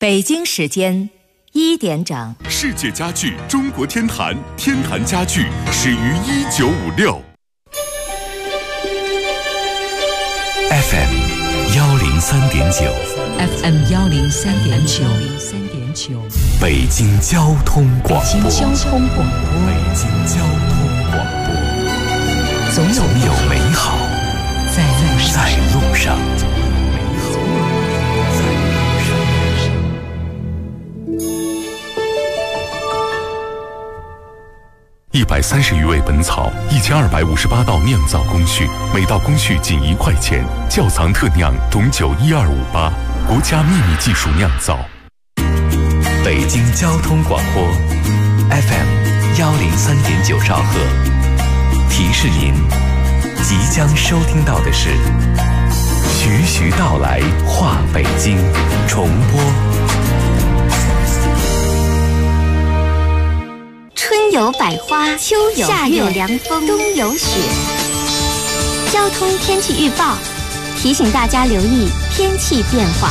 北京时间1点整， 世界家具中国天坛，天坛家具始于1956。 FM 103.9 FM 103.9 北京交通广播。 北京交通广播。 北京交通广播。总有美好在路上。130余味本草，1258道酿造工序，每道工序仅1块钱。窖藏特酿种酒12588，国家秘密技术酿造。北京交通广播 FM 103.9兆赫。提示您，即将收听到的是徐徐道来话北京重播。 春有百花，秋有夏有凉风，冬有雪。交通天气预报提醒大家留意天气变化。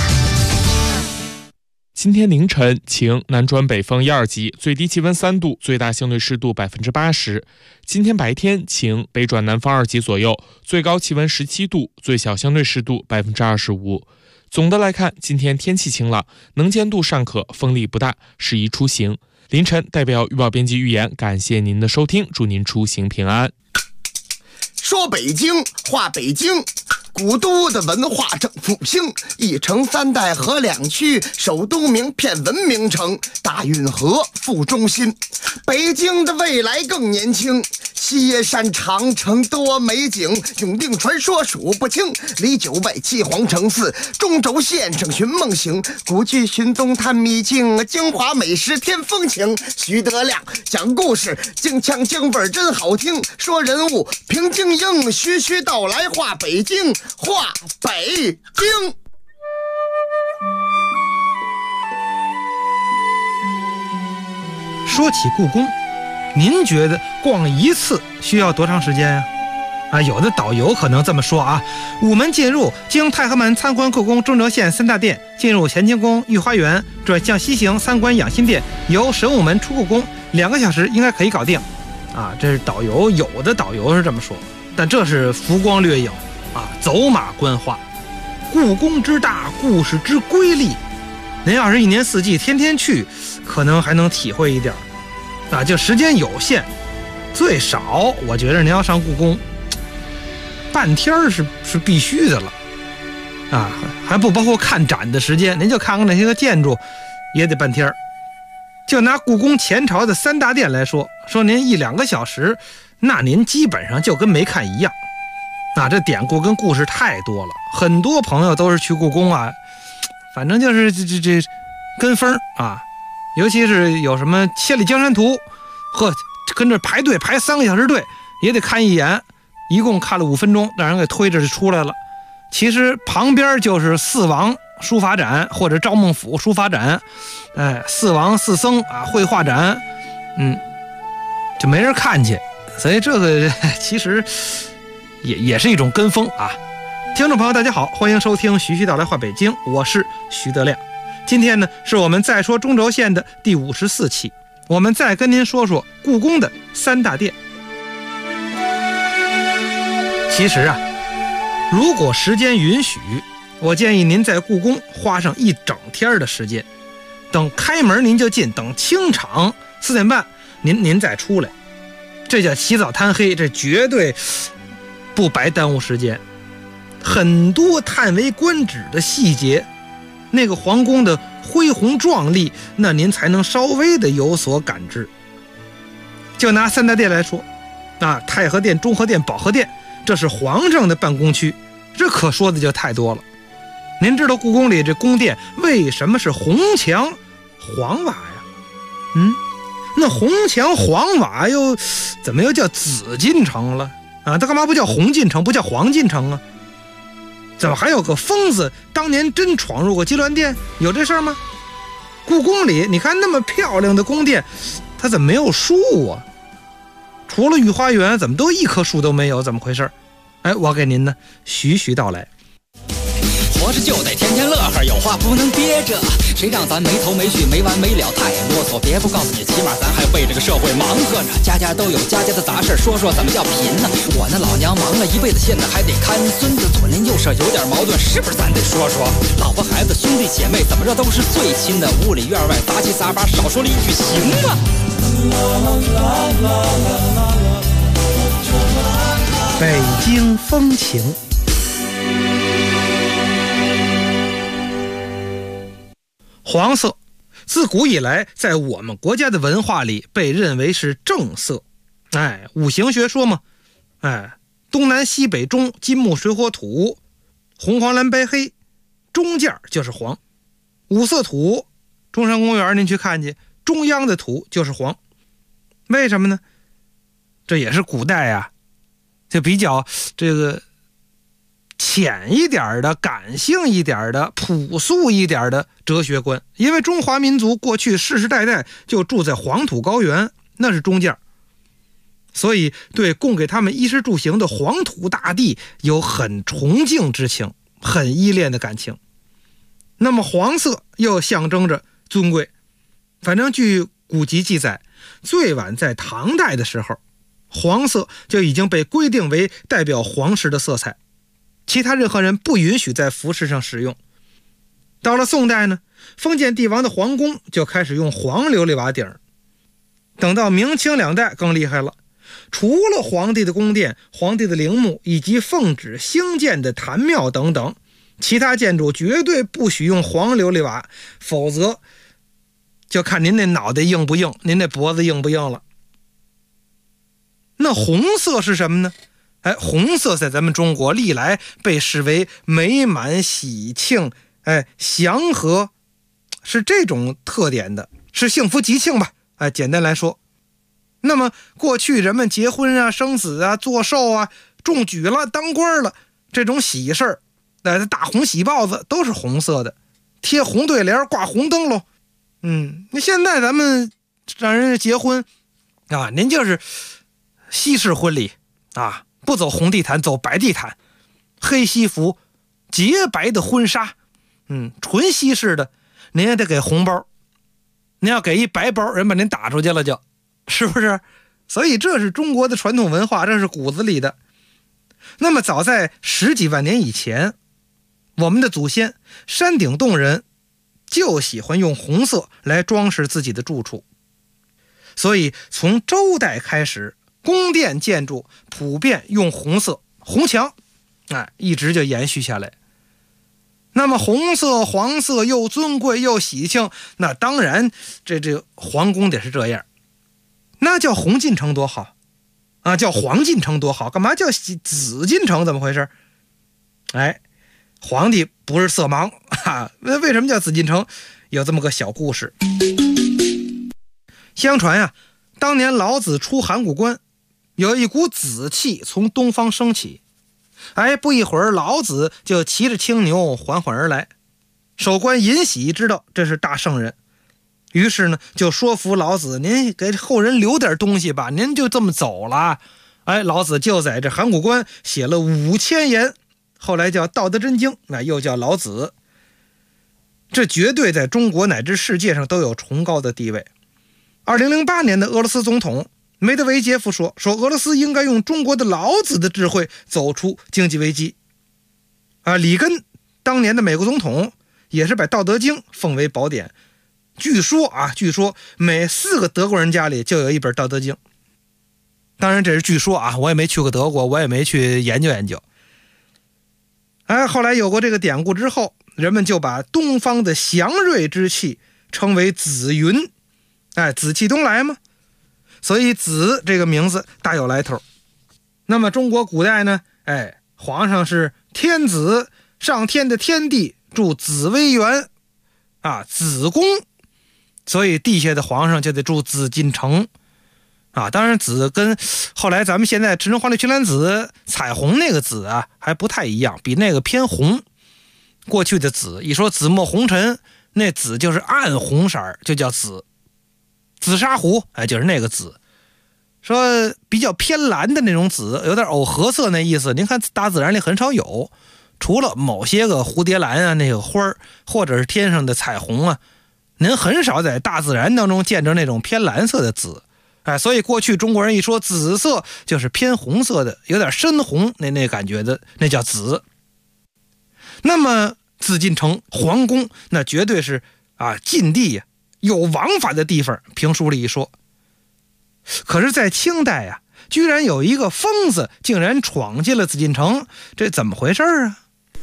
今天凌晨晴，南转北风1、2级，最低气温3度，最大相对湿度80%。今天白天晴，北转南风2级左右，最高气温17度，最小相对湿度25%。总的来看，今天天气晴朗，能见度尚可，风力不大，适宜出行。凌晨代表预报编辑预言，感谢您的收听，祝您出行平安。 说北京话北京，古都的文化正复兴，1城3代河2区，首都名片文明城，大运河副中心。北京的未来更年轻，西山长城多美景，永定传说数不清，离9外7皇城4，中轴线上寻梦行，古剧寻踪探秘境，京华美食添风情。徐德亮讲故事，京腔京味真好听，说人物评京英，徐徐道来话北京，话北京。 说起故宫，您觉得逛一次需要多长时间呀？有的导游可能这么说啊：午门进入，经太和门参观故宫中轴线3大殿，进入乾清宫、御花园，转向西行参观养心殿，由神武门出故宫，2个小时应该可以搞定。这是导游，有的导游是这么说，但这是浮光掠影走马观花。故宫之大，故事之瑰丽，您要是1年4季天天去，可能还能体会一点。就时间有限，最少我觉得您要上故宫半天是必须的了还不包括看展的时间，您就看看那些个建筑也得半天。就拿故宫前朝的3大殿来说您1、2个小时，那您基本上就跟没看一样。这典故跟故事太多了，很多朋友都是去故宫反正就是这跟风尤其是有什么千里江山图，跟着排队排3个小时队也得看一眼，一共看了5分钟，让人给推着就出来了。其实旁边就是4王书法展或者赵孟俯书法展，4王4僧绘画展，就没人看去，所以这个其实也是一种跟风听众朋友大家好，欢迎收听徐徐道来话北京，我是徐德亮。今天呢是我们再说中轴线的第54期，我们再跟您说说故宫的3大殿。其实如果时间允许，我建议您在故宫花上1整天的时间，等开门您就进，等清场4点半您再出来，这叫起早贪黑，这绝对不白耽误时间。很多叹为观止的细节，那个皇宫的恢宏壮丽，那您才能稍微的有所感知。就拿3大殿来说太和殿、中和殿、保和殿，这是皇上的办公区，这可说的就太多了。您知道故宫里这宫殿为什么是红墙黄瓦呀？那红墙黄瓦怎么又叫紫禁城了它干嘛不叫红禁城，不叫黄禁城啊？怎么还有个疯子当年真闯入过鸡銮殿？有这事儿吗？故宫里你看那么漂亮的宫殿，它怎么没有树啊？除了御花园，怎么都1棵树都没有？怎么回事？我给您呢徐徐道来。 活着就得天天乐呵，有话不能憋着。谁让咱没头没绪没完没了太啰嗦，别不告诉你，起码咱还为这个社会忙活呢。家家都有家家的杂事，说说怎么叫贫呢？我那老娘忙了一辈子，现在还得看孙子，左邻右舍有点矛盾，是不是咱得说说？老婆孩子兄弟姐妹怎么着都是最亲的，屋里院外杂七杂八，少说了一句行吗？ 北京风情。黄色自古以来在我们国家的文化里被认为是正色。五行学说嘛，东南西北中，金木水火土，红黄蓝白黑，中间就是黄。五色土，中山公园您去看去，中央的土就是黄。为什么呢？这也是古代啊，就比较这个浅一点的、感性一点的、朴素一点的哲学观。因为中华民族过去世世代代就住在黄土高原，那是中间，所以对供给他们衣食住行的黄土大地有很崇敬之情，很依恋的感情。那么黄色又象征着尊贵。反正据古籍记载，最晚在唐代的时候，黄色就已经被规定为代表皇室的色彩，其他任何人不允许在服饰上使用。到了宋代呢，封建帝王的皇宫就开始用黄琉璃瓦顶。等到明清两代更厉害了，除了皇帝的宫殿、皇帝的陵墓以及奉旨兴建的坛庙等等，其他建筑绝对不许用黄琉璃瓦，否则就看您那脑袋硬不硬，您那脖子硬不硬了。那红色是什么呢？红色在咱们中国历来被视为美满、喜庆、祥和，是这种特点的，是幸福吉庆吧。简单来说，那么过去人们结婚啊、生子啊、做寿啊、中举了、当官了，这种喜事儿，大红喜豹子都是红色的，贴红对联、挂红灯笼。那现在咱们让人结婚啊，您就是西式婚礼啊，不走红地毯，走白地毯，黑西服，洁白的婚纱，纯西式的，您也得给红包。您要给一白包，人把您打出去了，就是不是？所以这是中国的传统文化，这是骨子里的。那么早在10几万年以前，我们的祖先山顶洞人就喜欢用红色来装饰自己的住处，所以从周代开始，宫殿建筑普遍用红色，红墙，一直就延续下来。那么红色、黄色又尊贵又喜庆，那当然这皇宫得是这样，那叫红进城多好啊，叫黄进城多好，干嘛叫紫禁城？怎么回事？皇帝不是色盲啊，为什么叫紫禁城？有这么个小故事。相传呀，当年老子出函谷关，有一股紫气从东方升起。不一会儿，老子就骑着青牛缓缓而来。守关尹喜知道这是大圣人，于是呢就说服老子，您给后人留点东西吧，您就这么走了。老子就在这函谷关写了5000言，后来叫《道德真经》，又叫老子。这绝对在中国乃至世界上都有崇高的地位。2008年的俄罗斯总统梅德韦杰夫说俄罗斯应该用中国的老子的智慧走出经济危机。里根当年的美国总统也是把《道德经》奉为宝典，据说每4个德国人家里就有一本《道德经》。当然这是据说啊，我也没去过德国，我也没去研究研究。后来有过这个典故之后，人们就把东方的祥瑞之气称为紫云，紫气东来嘛，所以紫这个名字大有来头。那么中国古代呢，皇上是天子，上天的天帝住紫微园紫宫，所以地下的皇上就得住紫禁城当然紫跟后来咱们现在赤橙黄绿青蓝紫彩虹那个紫还不太一样，比那个偏红。过去的紫一说紫陌红尘，那紫就是暗红色，就叫紫。紫砂壶就是那个紫。说比较偏蓝的那种紫，有点藕褐色那意思，您看大自然里很少有， 除了某些个蝴蝶兰啊那个花儿，或者是天上的彩虹啊，您很少在大自然当中见着那种偏蓝色的紫。所以过去中国人一说紫色就是偏红色的，有点深红那感觉的，那叫紫。那么紫禁城皇宫那绝对是禁地呀，有王法的地方，评书里一说。可是在清代居然有一个疯子竟然闯进了紫禁城，这怎么回事啊？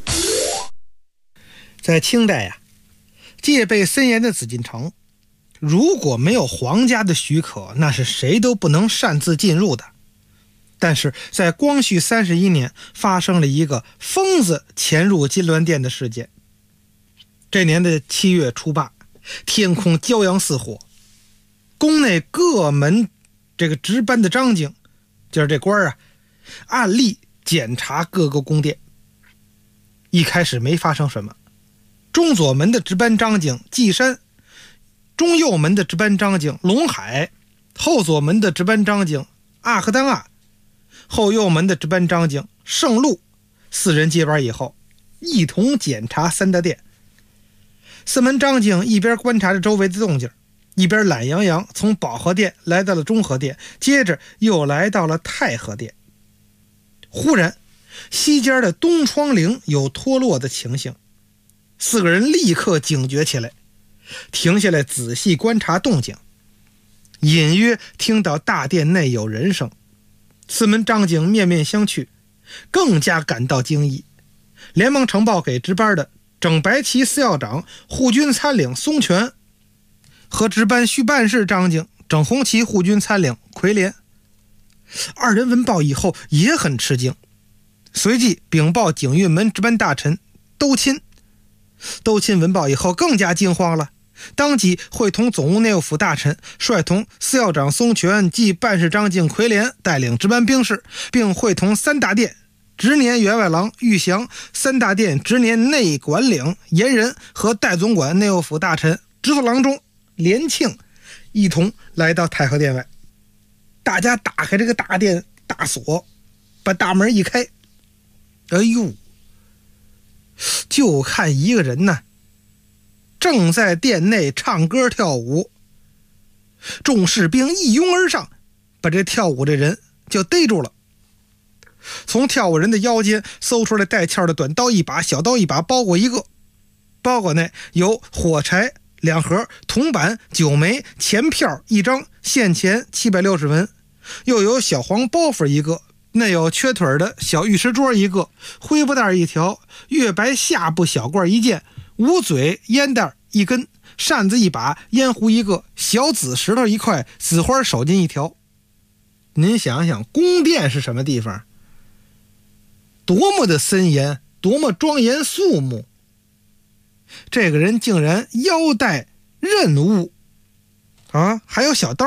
在清代戒备森严的紫禁城，如果没有皇家的许可，那是谁都不能擅自进入的。但是在光绪31年发生了一个疯子潜入金銮殿的事件。这年的7月初8，天空骄阳似火，宫内各门这个值班的张警，就是这官按例检查各个宫殿。一开始没发生什么，中左门的值班张警季山，中右门的值班张警龙海，后左门的值班张警阿克丹亚，后右门的值班张警圣路，四人接班以后，一同检查三大殿。四门张警一边观察着周围的动静，一边懒洋洋从保和殿来到了中和殿，接着又来到了太和殿。忽然西间的东窗棂有脱落的情形，四个人立刻警觉起来，停下来仔细观察动静，隐约听到大殿内有人声。四门张警面面相觑，更加感到惊异，连忙呈报给值班的整白旗司校长护军参领松全和值班续办事张警整红旗护军参领奎连。二人闻报以后也很吃惊，随即禀报警运门值班大臣兜钦。兜钦闻报以后更加惊慌了，当即会同总务内务府大臣，率同司校长松全及办事张警奎连带领值班兵士，并会同三大殿直年员外郎玉祥、三大殿直年内管领严仁和代总管内务府大臣直属郎中连庆一同来到太和殿外。大家打开这个大殿大锁，把大门一开，哎呦，就看一个人呢，正在殿内唱歌跳舞。众士兵一拥而上，把这跳舞的人就逮住了，从跳舞人的腰间搜出来带鞘的短刀一把，小刀一把，包裹一个，包裹内有火柴2盒，铜板9枚，钱票1张，现钱760文，又有小黄包袱一个，内有缺腿的小玉石桌一个，灰布袋一条，月白下布小褂一件，捂嘴烟袋一根，扇子一把，烟壶一个，小紫石头一块，紫花手巾一条。您想想，宫殿是什么地方？多么的森严，多么庄严肃穆。这个人竟然腰带刃物还有小刀，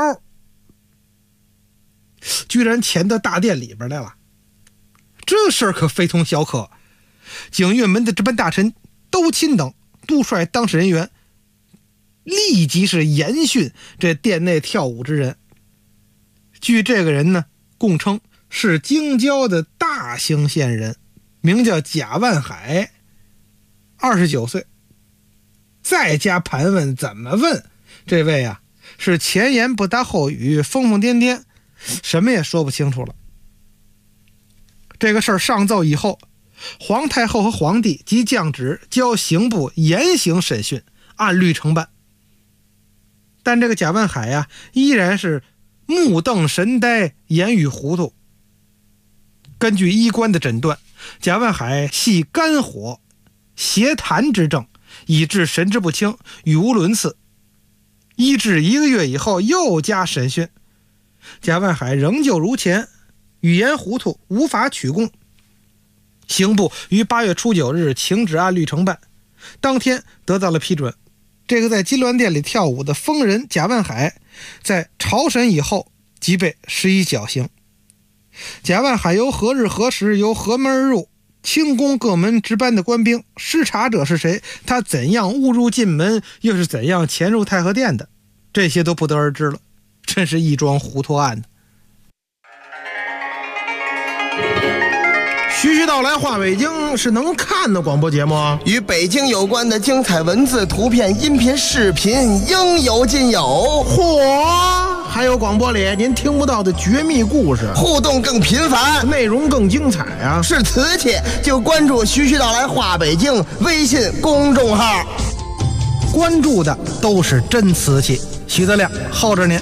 居然潜到大殿里边来了。这事儿可非同小可。警运门的值班大臣兜钦等督率当事人员，立即是严训这殿内跳舞之人。据这个人呢供称是京郊的大兴县人，名叫贾万海，29岁。再加盘问，怎么问？这位是前言不搭后语，疯疯癫癫，什么也说不清楚了。这个事儿上奏以后，皇太后和皇帝即降旨交刑部严刑审讯，按律承办。但这个贾万海依然是目瞪神呆，言语糊涂。根据医官的诊断，贾万海系肝火邪痰之症，以致神志不清，语无伦次。医治1个月以后，又加审讯，贾万海仍旧如前，语言糊涂，无法取供。刑部于8月初9日请旨按律承办，当天得到了批准。这个在金銮殿里跳舞的疯人贾万海，在朝审以后即被施以绞刑。贾万海由何日何时，由何门而入，清宫各门值班的官兵，施查者是谁，他怎样误入进门，又是怎样潜入太和殿的，这些都不得而知了。真是一桩糊涂案。徐徐续道来话北京是能看的广播节目， 与北京有关的精彩文字、图片、音频、视频应有尽有。 嚯！还有广播里您听不到的绝密故事， 互动更频繁， 内容更精彩啊！ 是瓷器就关注徐徐道来话北京微信公众号， 关注的都是真瓷器。徐德亮候着您。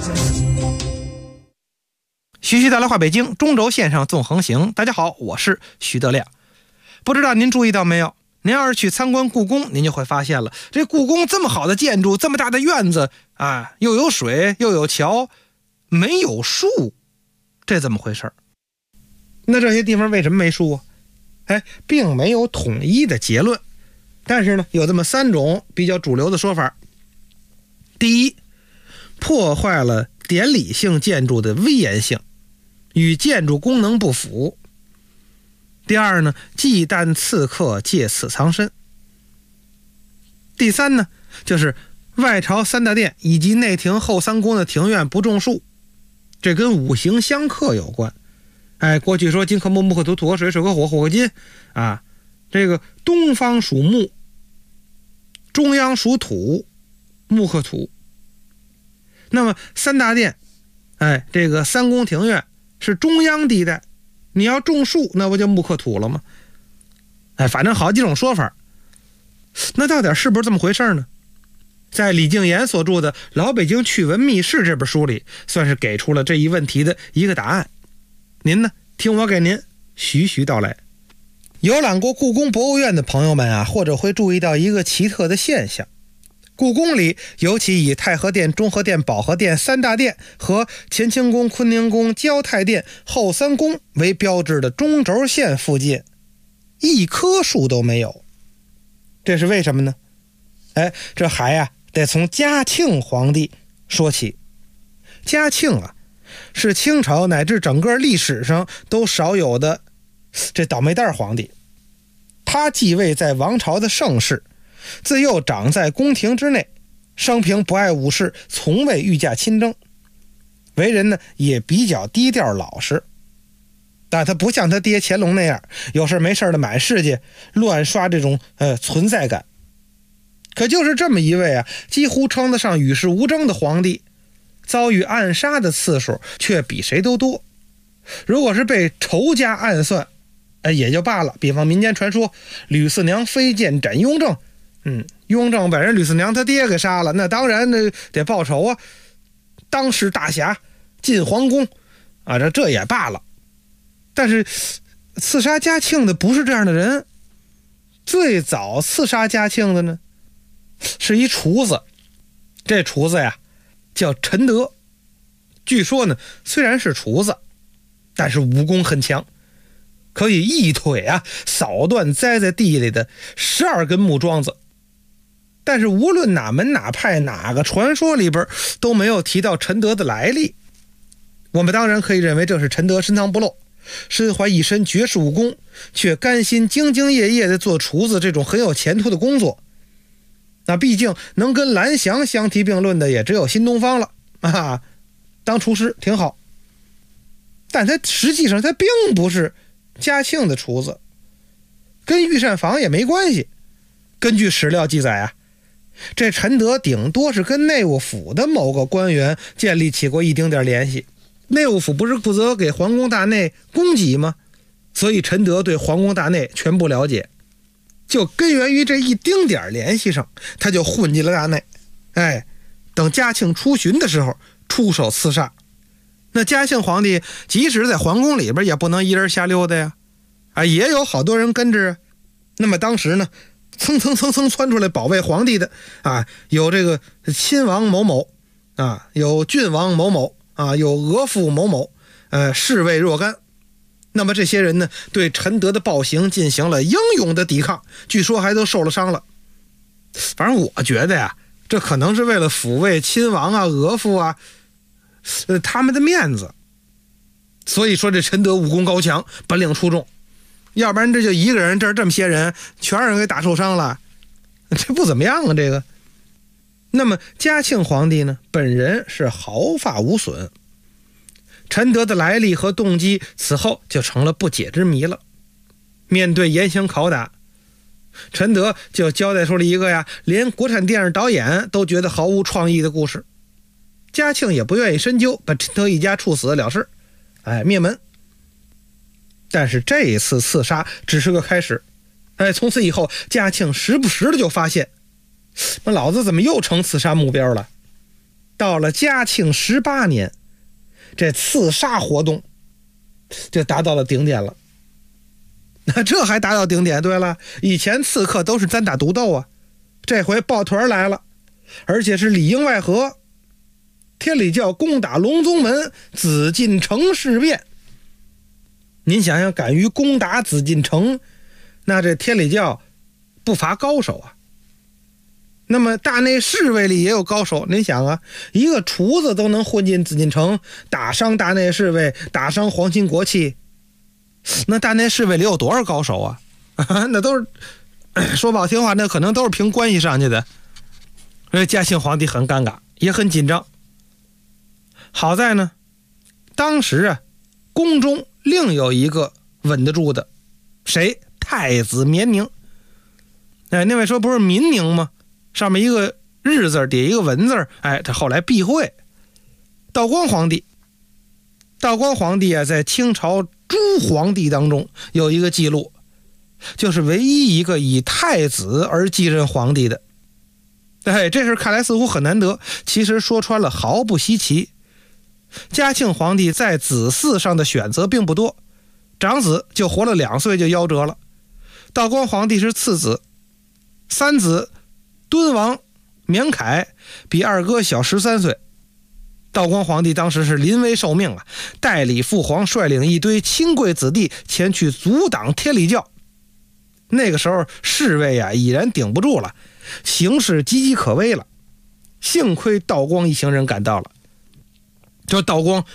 徐徐道来话北京，中轴线上纵横行。大家好，我是徐德亮。不知道您注意到没有，您要是去参观故宫，您就会发现了，这故宫这么好的建筑，这么大的院子啊，又有水又有桥，没有树，这怎么回事？那这些地方为什么没树啊？并没有统一的结论，但是呢，有这么3种比较主流的说法。第一，破坏了典礼性建筑的威严性，与建筑功能不符。第二呢，忌惮刺客借此藏身。第三呢，就是外朝3大殿以及内廷后3宫的庭院不种树，这跟五行相克有关。过去说金克木，木克土，土克水，水克火，火克金啊。这个东方属木，中央属土，木克土。那么3大殿，这个3宫庭院是中央地带，你要种树，那不就木克土了吗？反正好几种说法。那到底是不是这么回事呢？在李敬言所著的《老北京趣闻秘事》这本书里，算是给出了这一问题的一个答案。您呢，听我给您徐徐道来。游览过故宫博物院的朋友们啊，或者会注意到一个奇特的现象。故宫里，尤其以太和殿、中和殿、保和殿3大殿和乾清宫、坤宁宫、交泰殿后3宫为标志的中轴线附近，一棵树都没有。这是为什么呢？这还得从嘉庆皇帝说起。嘉庆是清朝乃至整个历史上都少有的这倒霉蛋皇帝。他继位在王朝的盛世，自幼长在宫廷之内，生平不爱武事，从未御驾亲征，为人呢也比较低调老实。但他不像他爹乾隆那样有事没事的满世界乱刷这种存在感。可就是这么一位几乎称得上与世无争的皇帝，遭遇暗杀的次数却比谁都多。如果是被仇家暗算，也就罢了。比方民间传说吕四娘飞剑斩雍正，雍正把人吕四娘他爹给杀了，那当然得报仇啊。当时大侠进皇宫这也罢了。但是刺杀嘉庆的不是这样的人。最早刺杀嘉庆的呢，是一厨子。这厨子叫陈德。据说呢，虽然是厨子，但是武功很强，可以一腿扫断栽在地里的12根木桩子。但是无论哪门哪派哪个传说里边都没有提到陈德的来历。我们当然可以认为这是陈德深藏不露，身怀一身绝世武功，却甘心兢兢业业地做厨子这种很有前途的工作。那毕竟能跟蓝翔相提并论的也只有新东方了当厨师挺好。但他实际上他并不是嘉庆的厨子，跟御膳房也没关系。根据史料记载这陈德顶多是跟内务府的某个官员建立起过一丁点联系。内务府不是负责给皇宫大内供给吗？所以陈德对皇宫大内全部了解。就根源于这一丁点联系上，他就混进了大内。等嘉庆出巡的时候出手刺杀。那嘉庆皇帝即使在皇宫里边也不能一人瞎溜达呀，也有好多人跟着。那么当时呢，蹭窜出来保卫皇帝的有这个亲王某某有郡王某某有额驸某某，侍卫若干。那么这些人呢，对陈德的暴行进行了英勇的抵抗，据说还都受了伤了。反正我觉得这可能是为了抚慰亲王额驸他们的面子。所以说这陈德武功高强，本领出众，要不然这就一个人，这么些人全让人给打受伤了，这不怎么样这个。那么嘉庆皇帝呢，本人是毫发无损。陈德的来历和动机此后就成了不解之谜了。 面对严刑拷打，陈德就交代出了一个呀，连国产电影导演都觉得毫无创意的故事。嘉庆也不愿意深究，把陈德一家处死了事，灭门。但是这一次刺杀只是个开始，从此以后，嘉庆时不时的就发现，那老子怎么又成刺杀目标了？到了嘉庆18年，这刺杀活动就达到了顶点了。那这还达到顶点？对了，以前刺客都是单打独斗啊，这回抱团来了，而且是里应外合。天理教攻打隆宗门，紫禁城事变。您想想，敢于攻打紫禁城，那这天理教不乏高手啊。那么大内侍卫里也有高手，您想啊，一个厨子都能混进紫禁城，打伤大内侍卫，打伤皇亲国戚，那大内侍卫里有多少高手啊？那都是说不好听话，那可能都是凭关系上去的。嘉庆皇帝很尴尬，也很紧张。好在呢，当时宫中另有一个稳得住的，谁？太子绵宁。那位说不是民宁吗？上面一个日字，底下一个文字，他后来避讳。道光皇帝在清朝诸皇帝当中有一个记录，就是唯一一个以太子而继任皇帝的。这事看来似乎很难得，其实说穿了毫不稀奇。嘉庆皇帝在子嗣上的选择并不多，长子就活了2岁就夭折了。道光皇帝是次子，三子敦王绵凯比二哥小13岁。道光皇帝当时是临危受命代理父皇率领一堆亲贵子弟前去阻挡天理教。那个时候侍卫已然顶不住了，形势岌岌可危了。幸亏道光一行人赶到了。这道光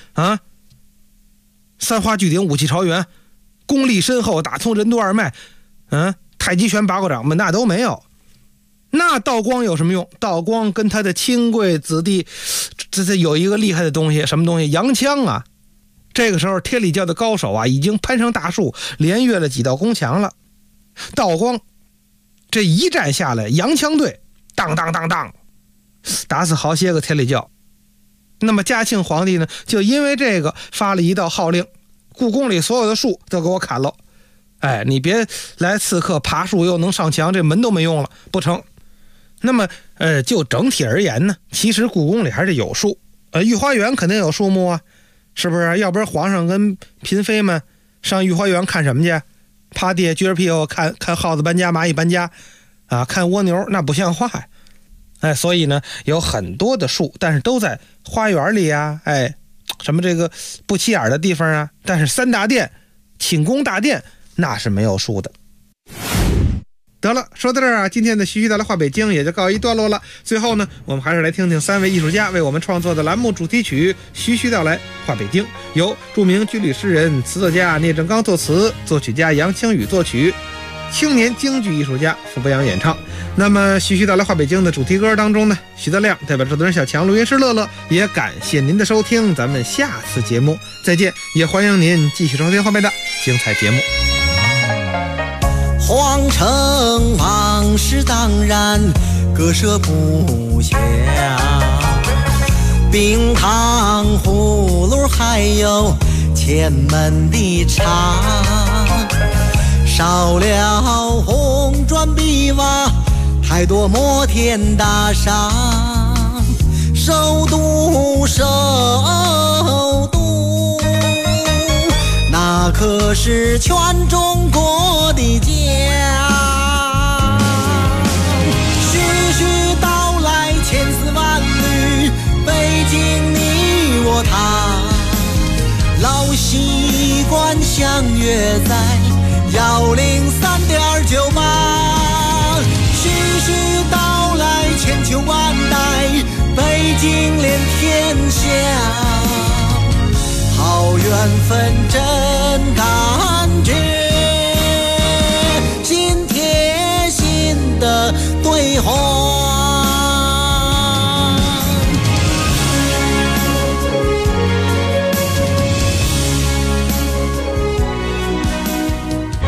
三花聚顶，武器朝元，功力深厚，打通任督二脉，太极拳8个掌门那都没有。那道光有什么用？道光跟他的亲贵子弟，这有一个厉害的东西，什么东西？洋枪啊！这个时候天理教的高手已经攀上大树，连越了几道宫墙了。道光这一战下来，洋枪队当当当当，打死好些个天理教。那么嘉庆皇帝呢，就因为这个发了一道号令，故宫里所有的树都给我砍了。你别来刺客爬树又能上墙，这门都没用了，不成。那么就整体而言呢，其实故宫里还是有树，御花园肯定有树木啊，是不是？要不然皇上跟嫔妃们上御花园看什么去？趴地下撅着屁股看耗子搬家，蚂蚁搬家看蜗牛，那不像话呀。所以呢，有很多的树，但是都在花园里什么这个不起眼的地方但是3大殿、寝宫大殿那是没有树的。得了，说到这儿今天的徐徐道来话北京也就告一段落了。最后呢，我们还是来听听3位艺术家为我们创作的栏目主题曲《徐徐道来话北京》，由著名军旅诗人、词作家聂正刚作词，作曲家杨清宇作曲，青年京剧艺术家傅博洋演唱。那么徐徐道来话北京的主题歌当中呢，徐德亮代表制作人小强、录音师乐乐，也感谢您的收听，咱们下次节目再见，也欢迎您继续收听后面的精彩节目。 皇城往事当然割舍不下，冰糖葫芦还有前门的茶，少了红砖碧瓦，太多摩天大厦，首都那可是全中国的家。徐徐道来千丝万缕，北京你我他，老习惯相约在103.98。徐徐道来千秋万代，北京连天下，好缘分真感觉，心贴心的对话。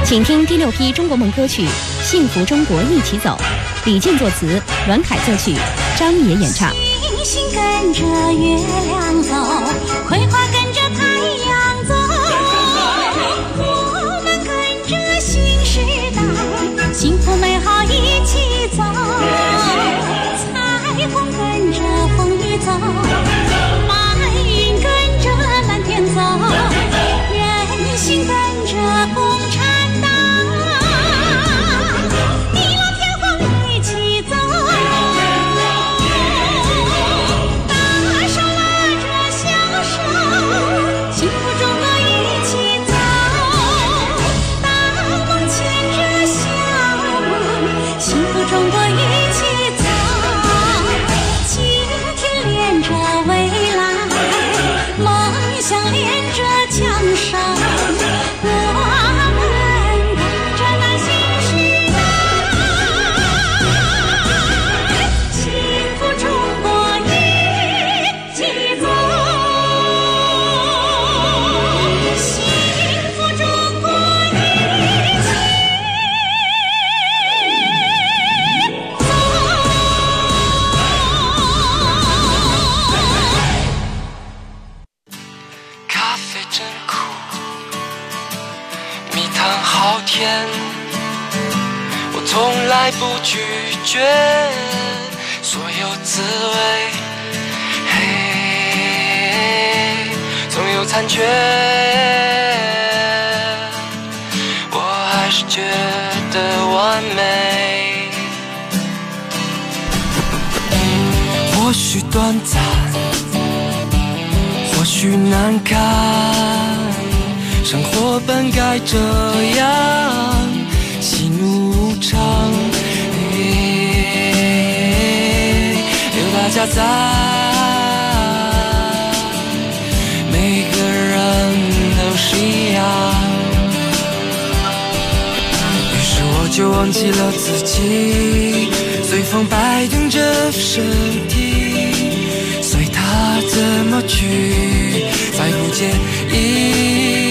请听第6批中国梦歌曲《幸福中国一起走》，李健作词，阮凯作曲，张也演唱。 星星跟着月亮走，葵花跟着太阳走，我们跟着新时代，幸福美好一起走。彩虹跟着风雨走，白云跟着蓝天走，人心跟着共产党，地老天荒一起走。 我从来不拒绝所有滋味，总有残缺，我还是觉得完美。或许短暂，或许难堪，生活本该这样，喜怒无常，有大家在，每个人都是一样。于是我就忘记了自己，随风摆动着身体，随它怎么去，再不介意。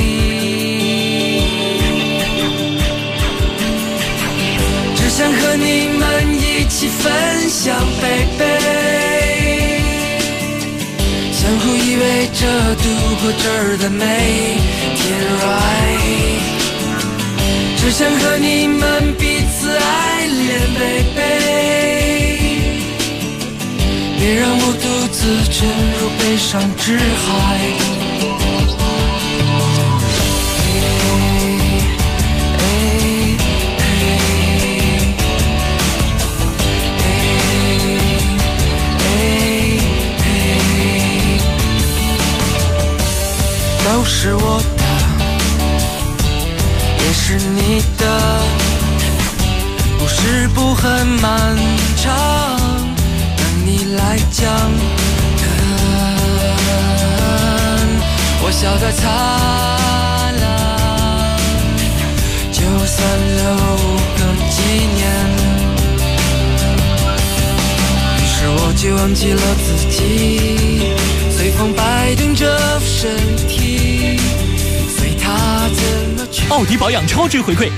想和你们一起分享baby，相互依偎着度过这儿的每天 right， 只想和你们彼此爱恋 baby， 别让我独自沉入悲伤之海。都是我的，也是你的，故事不很漫长，等你来讲。我笑得灿烂，就算留个纪念。于是我就忘记了自己，随风摆动着身体，随它怎么去。 奥迪保养超值回馈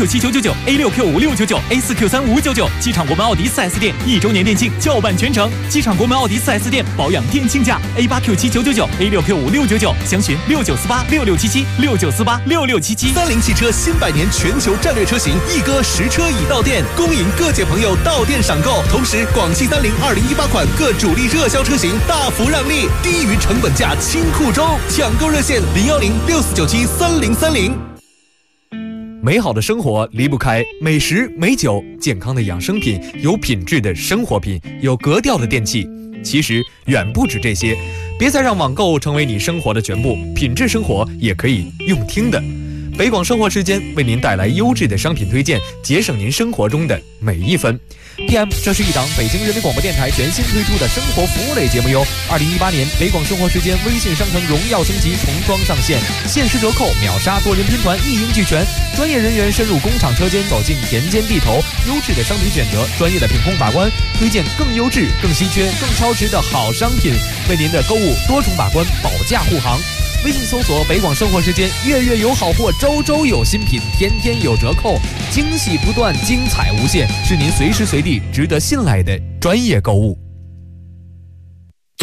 A8Q7999、A6Q5699、A4Q3599，机场国门奥迪 4S 店1周年店庆叫办全程，机场国门奥迪 4S 店保养店庆价 A8Q7999、A6Q5699，详询69486677、69486677。 30汽车新100年全球战略车型一哥实车已到店，恭迎各界朋友到店赏购。同时，广汽30 2018款各主力热销车型大幅让利，低于成本价清库中，抢购热线01064973030。 美好的生活离不开美食美酒，健康的养生品，有品质的生活品，有格调的电器。其实远不止这些，别再让网购成为你生活的全部，品质生活也可以用听的。北广生活时间为您带来优质的商品推荐，节省您生活中的每一分。PM， 这是一档北京人民广播电台全新推出的生活服务类节目哟。2018年北广生活时间微信商城荣耀升级重装上线，限时折扣，秒杀多人拼团，一应俱全。专业人员深入工厂车间，走进田间地头，优质的商品选择，专业的品控把关，推荐更优质、更稀缺、更超值的好商品，为您的购物多重把关，保驾护航。 微信搜索北广生活时间，月月有好货，周周有新品，天天有折扣，惊喜不断，精彩无限，是您随时随地值得信赖的专业购物。